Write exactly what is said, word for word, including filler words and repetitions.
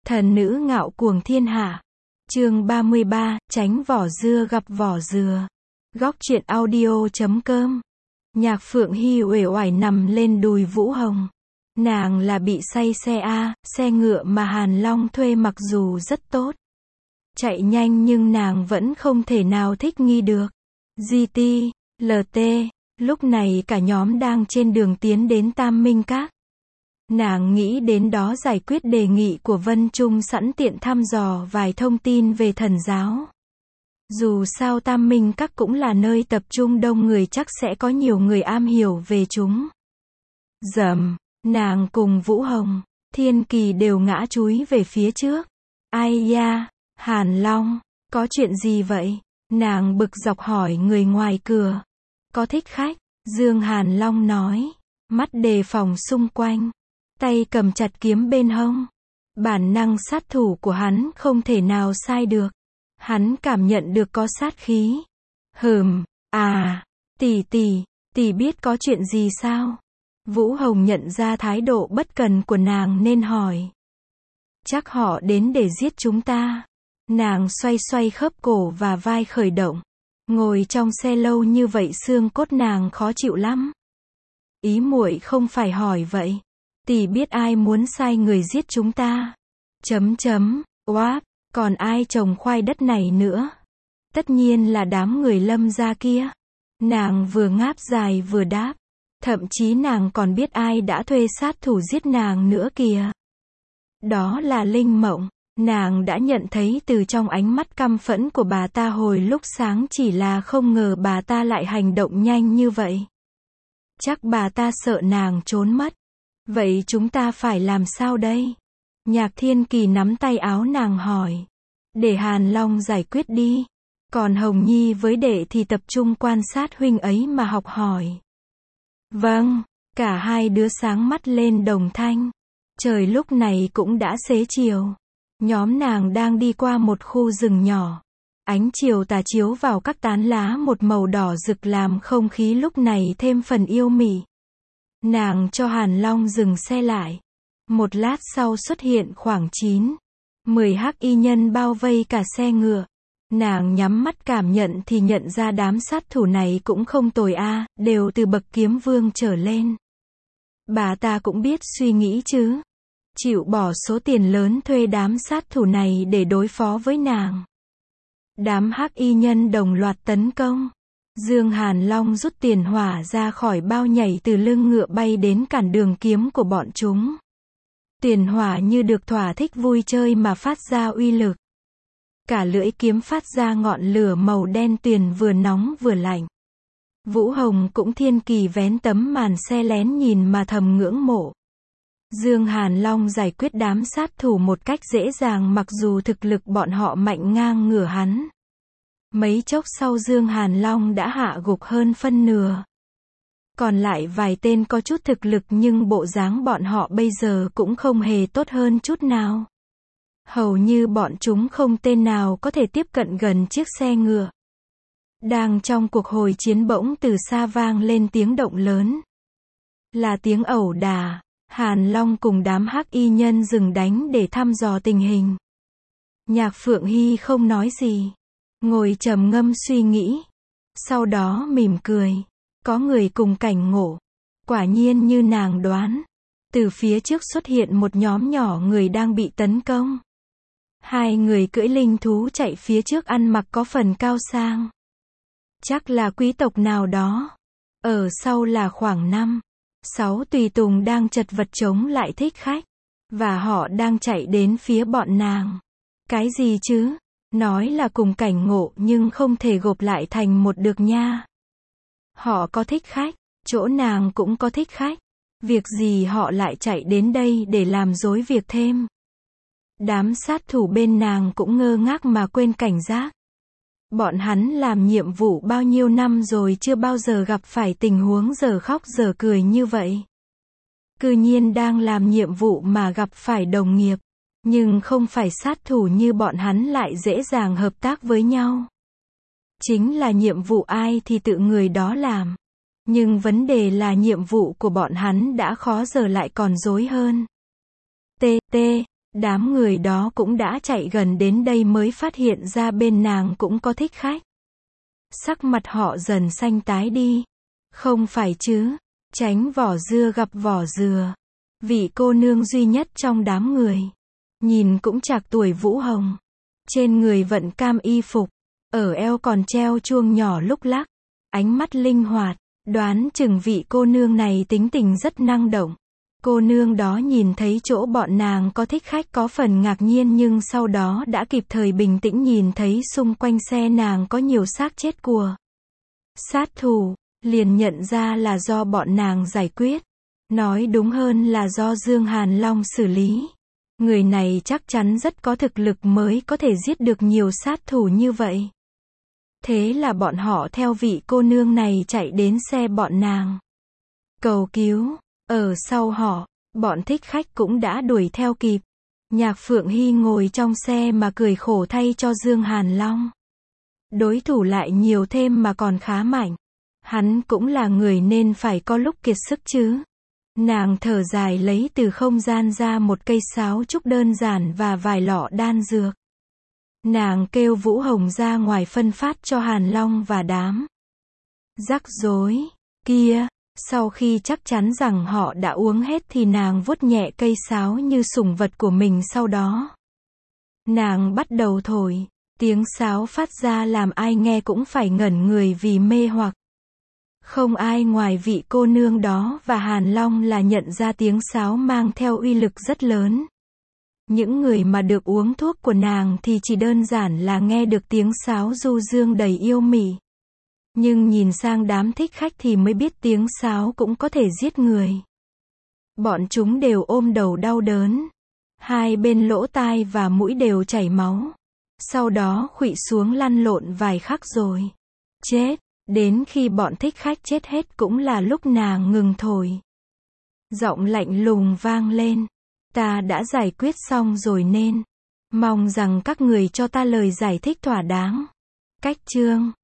Thần nữ ngạo cuồng thiên hạ. Chương ba mươi ba, tránh vỏ dưa gặp vỏ dừa. Góc truyện audio chấm com. Nhạc Phượng Hy uể oải nằm lên đùi Vũ Hồng. Nàng là bị say xe A, xe ngựa mà Hàn Long thuê mặc dù rất tốt. Chạy nhanh nhưng nàng vẫn không thể nào thích nghi được. giê tê, lờ tê, lúc này cả nhóm đang trên đường tiến đến Tam Minh Các. Nàng nghĩ đến đó giải quyết đề nghị của Vân Trung sẵn tiện thăm dò vài thông tin về thần giáo. Dù sao Tam Minh Các cũng là nơi tập trung đông người, chắc sẽ có nhiều người am hiểu về chúng. Dầm, nàng cùng Vũ Hồng, Thiên Kỳ đều ngã chúi về phía trước. Ai da, Hàn Long, có chuyện gì vậy? Nàng bực dọc hỏi người ngoài cửa. Có thích khách, Dương Hàn Long nói, mắt đề phòng xung quanh, tay cầm chặt kiếm bên hông. Bản năng sát thủ của hắn không thể nào sai được. Hắn cảm nhận được có sát khí. Hừm, à, tỷ tỷ, tỷ biết có chuyện gì sao? Vũ Hồng nhận ra thái độ bất cần của nàng nên hỏi. Chắc họ đến để giết chúng ta. Nàng xoay xoay khớp cổ và vai khởi động. Ngồi trong xe lâu như vậy xương cốt nàng khó chịu lắm. Ý muội không phải hỏi vậy. Tỷ biết ai muốn sai người giết chúng ta? Chấm chấm, oáp, còn ai trồng khoai đất này nữa? Tất nhiên là đám người Lâm gia kia. Nàng vừa ngáp dài vừa đáp. Thậm chí nàng còn biết ai đã thuê sát thủ giết nàng nữa kìa. Đó là Linh Mộng. Nàng đã nhận thấy từ trong ánh mắt căm phẫn của bà ta hồi lúc sáng, chỉ là không ngờ bà ta lại hành động nhanh như vậy. Chắc bà ta sợ nàng trốn mất. Vậy chúng ta phải làm sao đây? Nhạc Thiên Kỳ nắm tay áo nàng hỏi. Để Hàn Long giải quyết đi. Còn Hồng Nhi với đệ thì tập trung quan sát huynh ấy mà học hỏi. Vâng, cả hai đứa sáng mắt lên đồng thanh. Trời lúc này cũng đã xế chiều. Nhóm nàng đang đi qua một khu rừng nhỏ. Ánh chiều tà chiếu vào các tán lá một màu đỏ rực làm không khí lúc này thêm phần yêu mị. Nàng cho Hàn Long dừng xe lại. Một lát sau xuất hiện khoảng chín, mười hắc y nhân bao vây cả xe ngựa. Nàng nhắm mắt cảm nhận thì nhận ra đám sát thủ này cũng không tồi a, đều từ bậc kiếm vương trở lên. Bà ta cũng biết suy nghĩ chứ. Chịu bỏ số tiền lớn thuê đám sát thủ này để đối phó với nàng. Đám hắc y nhân đồng loạt tấn công. Dương Hàn Long rút tiền hỏa ra khỏi bao, nhảy từ lưng ngựa bay đến cản đường kiếm của bọn chúng. Tiền hỏa như được thỏa thích vui chơi mà phát ra uy lực. Cả lưỡi kiếm phát ra ngọn lửa màu đen tuyền vừa nóng vừa lạnh. Vũ Hồng cũng Thiên Kỳ vén tấm màn xe lén nhìn mà thầm ngưỡng mộ. Dương Hàn Long giải quyết đám sát thủ một cách dễ dàng mặc dù thực lực bọn họ mạnh ngang ngửa hắn. Mấy chốc sau Dương Hàn Long đã hạ gục hơn phân nửa. Còn lại vài tên có chút thực lực nhưng bộ dáng bọn họ bây giờ cũng không hề tốt hơn chút nào. Hầu như bọn chúng không tên nào có thể tiếp cận gần chiếc xe ngựa. Đang trong cuộc hồi chiến bỗng từ xa vang lên tiếng động lớn. Là tiếng ẩu đả. Hàn Long cùng đám hắc y nhân dừng đánh để thăm dò tình hình. Nhạc Phượng Hy không nói gì. Ngồi trầm ngâm suy nghĩ. Sau đó mỉm cười. Có người cùng cảnh ngộ. Quả nhiên như nàng đoán. Từ phía trước xuất hiện một nhóm nhỏ người đang bị tấn công. Hai người cưỡi linh thú chạy phía trước ăn mặc có phần cao sang. Chắc là quý tộc nào đó. Ở sau là khoảng năm, sáu tùy tùng đang chật vật chống lại thích khách. Và họ đang chạy đến phía bọn nàng. Cái gì chứ? Nói là cùng cảnh ngộ nhưng không thể gộp lại thành một được nha. Họ có thích khách, chỗ nàng cũng có thích khách. Việc gì họ lại chạy đến đây để làm rối việc thêm? Đám sát thủ bên nàng cũng ngơ ngác mà quên cảnh giác. Bọn hắn làm nhiệm vụ bao nhiêu năm rồi chưa bao giờ gặp phải tình huống giờ khóc giờ cười như vậy. Cư nhiên đang làm nhiệm vụ mà gặp phải đồng nghiệp. Nhưng không phải sát thủ như bọn hắn lại dễ dàng hợp tác với nhau. Chính là nhiệm vụ ai thì tự người đó làm. Nhưng vấn đề là nhiệm vụ của bọn hắn đã khó giờ lại còn rối hơn. T. T. Đám người đó cũng đã chạy gần đến đây mới phát hiện ra bên nàng cũng có thích khách. Sắc mặt họ dần xanh tái đi. Không phải chứ, Tránh vỏ dưa gặp vỏ dừa. Vị cô nương duy nhất trong đám người. Nhìn cũng chạc tuổi Vũ Hồng. Trên người vận cam y phục. Ở eo còn treo chuông nhỏ lúc lắc. Ánh mắt linh hoạt. Đoán chừng vị cô nương này tính tình rất năng động. Cô nương đó nhìn thấy chỗ bọn nàng có thích khách có phần ngạc nhiên nhưng sau đó đã kịp thời bình tĩnh nhìn thấy xung quanh xe nàng có nhiều xác chết của sát thủ, liền nhận ra là do bọn nàng giải quyết. Nói đúng hơn là do Dương Hàn Long xử lý. Người này chắc chắn rất có thực lực mới có thể giết được nhiều sát thủ như vậy. Thế là bọn họ theo vị cô nương này chạy đến xe bọn nàng. Cầu cứu. Ở sau họ, bọn thích khách cũng đã đuổi theo kịp. Nhạc Phượng Hy ngồi trong xe mà cười khổ thay cho Dương Hàn Long. Đối thủ lại nhiều thêm mà còn khá mạnh. Hắn cũng là người nên phải có lúc kiệt sức chứ. Nàng thở dài lấy từ không gian ra một cây sáo trúc đơn giản và vài lọ đan dược. Nàng kêu Vũ Hồng ra ngoài phân phát cho Hàn Long và đám rắc rối kia. Sau khi chắc chắn rằng họ đã uống hết thì nàng vuốt nhẹ cây sáo như sủng vật của mình, sau đó nàng bắt đầu thổi. Tiếng sáo phát ra làm ai nghe cũng phải ngẩn người vì mê hoặc. Không ai ngoài vị cô nương đó và Hàn Long là nhận ra tiếng sáo mang theo uy lực rất lớn. Những người mà được uống thuốc của nàng thì chỉ đơn giản là nghe được tiếng sáo du dương đầy yêu mị. Nhưng nhìn sang đám thích khách thì mới biết tiếng sáo cũng có thể giết người. Bọn chúng đều ôm đầu đau đớn. Hai bên lỗ tai và mũi đều chảy máu. Sau đó khuỵu xuống lăn lộn vài khắc rồi chết. Đến khi bọn thích khách chết hết cũng là lúc nàng ngừng thổi. Giọng lạnh lùng vang lên. Ta đã giải quyết xong rồi nên mong rằng các người cho ta lời giải thích thỏa đáng. Cách chương